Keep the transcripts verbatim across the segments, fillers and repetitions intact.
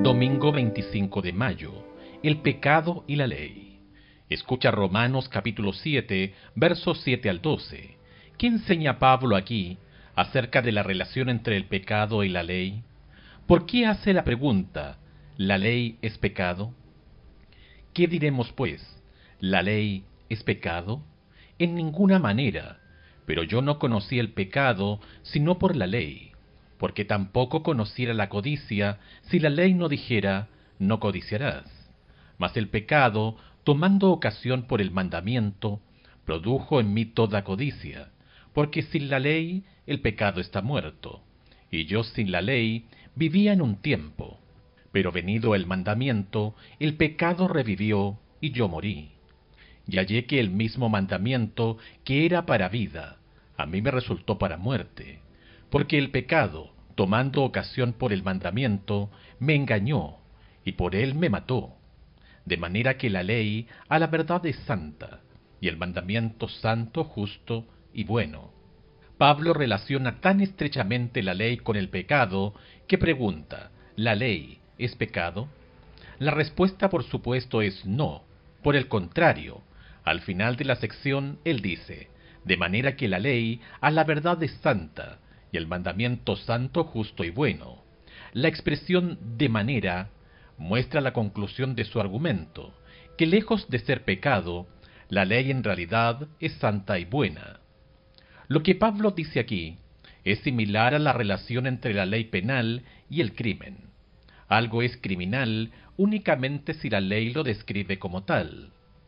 Domingo veinticinco de mayo. El pecado y la ley. Escucha Romanos capítulo siete, versos siete al doce. ¿Qué enseña Pablo aquí acerca de la relación entre el pecado y la ley? ¿Por qué hace la pregunta, ¿la ley es pecado? ¿Qué diremos pues? ¿La ley es pecado? En ninguna manera, pero yo no conocí el pecado sino por la ley, porque tampoco conociera la codicia si la ley no dijera, no codiciarás. Mas el pecado, tomando ocasión por el mandamiento, produjo en mí toda codicia, porque sin la ley el pecado está muerto, y yo sin la ley vivía en un tiempo. Pero venido el mandamiento, el pecado revivió, y yo morí. Y hallé que el mismo mandamiento, que era para vida, a mí me resultó para muerte, porque el pecado, tomando ocasión por el mandamiento, me engañó, y por él me mató. De manera que la ley a la verdad es santa, y el mandamiento santo, justo y bueno. Pablo relaciona tan estrechamente la ley con el pecado, que pregunta, ¿la ley es pecado? La respuesta por supuesto es no. Por el contrario, al final de la sección él dice, de manera que la ley a la verdad es santa, y el mandamiento santo, justo y bueno. La expresión de manera muestra la conclusión de su argumento, que lejos de ser pecado, la ley en realidad es santa y buena. Lo que Pablo dice aquí es similar a la relación entre la ley penal y el crimen. Algo es criminal únicamente si la ley lo describe como tal.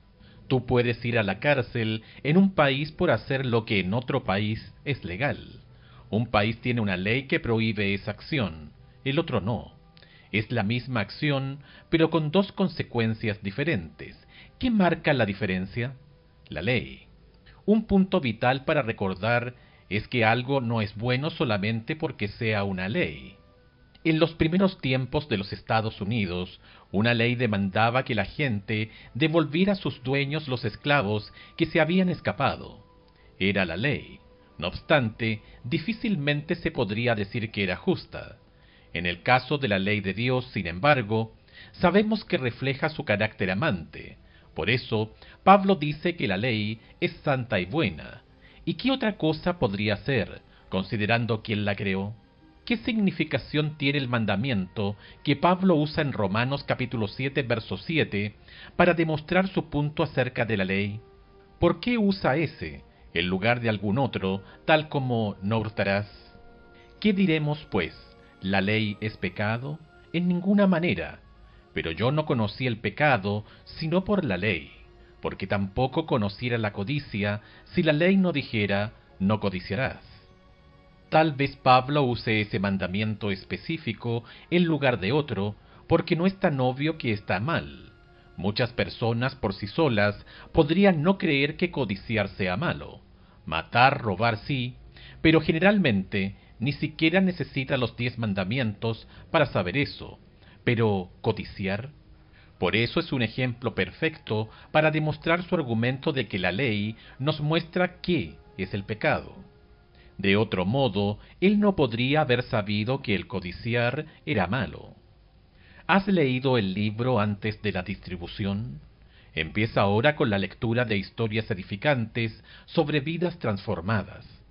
Tú puedes ir a la cárcel en un país por hacer lo que en otro país es legal. Un país tiene una ley que prohíbe esa acción, el otro no. Es la misma acción, pero con dos consecuencias diferentes. ¿Qué marca la diferencia? La ley. Un punto vital para recordar es que algo no es bueno solamente porque sea una ley. En los primeros tiempos de los Estados Unidos, una ley demandaba que la gente devolviera a sus dueños los esclavos que se habían escapado. Era la ley. No obstante, difícilmente se podría decir que era justa. En el caso de la ley de Dios, sin embargo, sabemos que refleja su carácter amante. Por eso, Pablo dice que la ley es santa y buena. ¿Y qué otra cosa podría ser, considerando quién la creó? ¿Qué significación tiene el mandamiento que Pablo usa en Romanos capítulo siete, verso siete, para demostrar su punto acerca de la ley? ¿Por qué usa ese, en lugar de algún otro, tal como no hurtarás? ¿Qué diremos, pues? ¿La ley es pecado? En ninguna manera. Pero yo no conocí el pecado, sino por la ley, porque tampoco conociera la codicia, si la ley no dijera, no codiciarás. Tal vez Pablo use ese mandamiento específico en lugar de otro, porque no es tan obvio que está mal. Muchas personas por sí solas podrían no creer que codiciar sea malo. Matar, robar sí, pero generalmente ni siquiera necesita los diez mandamientos para saber eso. Pero, ¿codiciar? Por eso es un ejemplo perfecto para demostrar su argumento de que la ley nos muestra qué es el pecado. De otro modo, él no podría haber sabido que el codiciar era malo. ¿Has leído el libro antes de la distribución? Empieza ahora con la lectura de historias edificantes sobre vidas transformadas.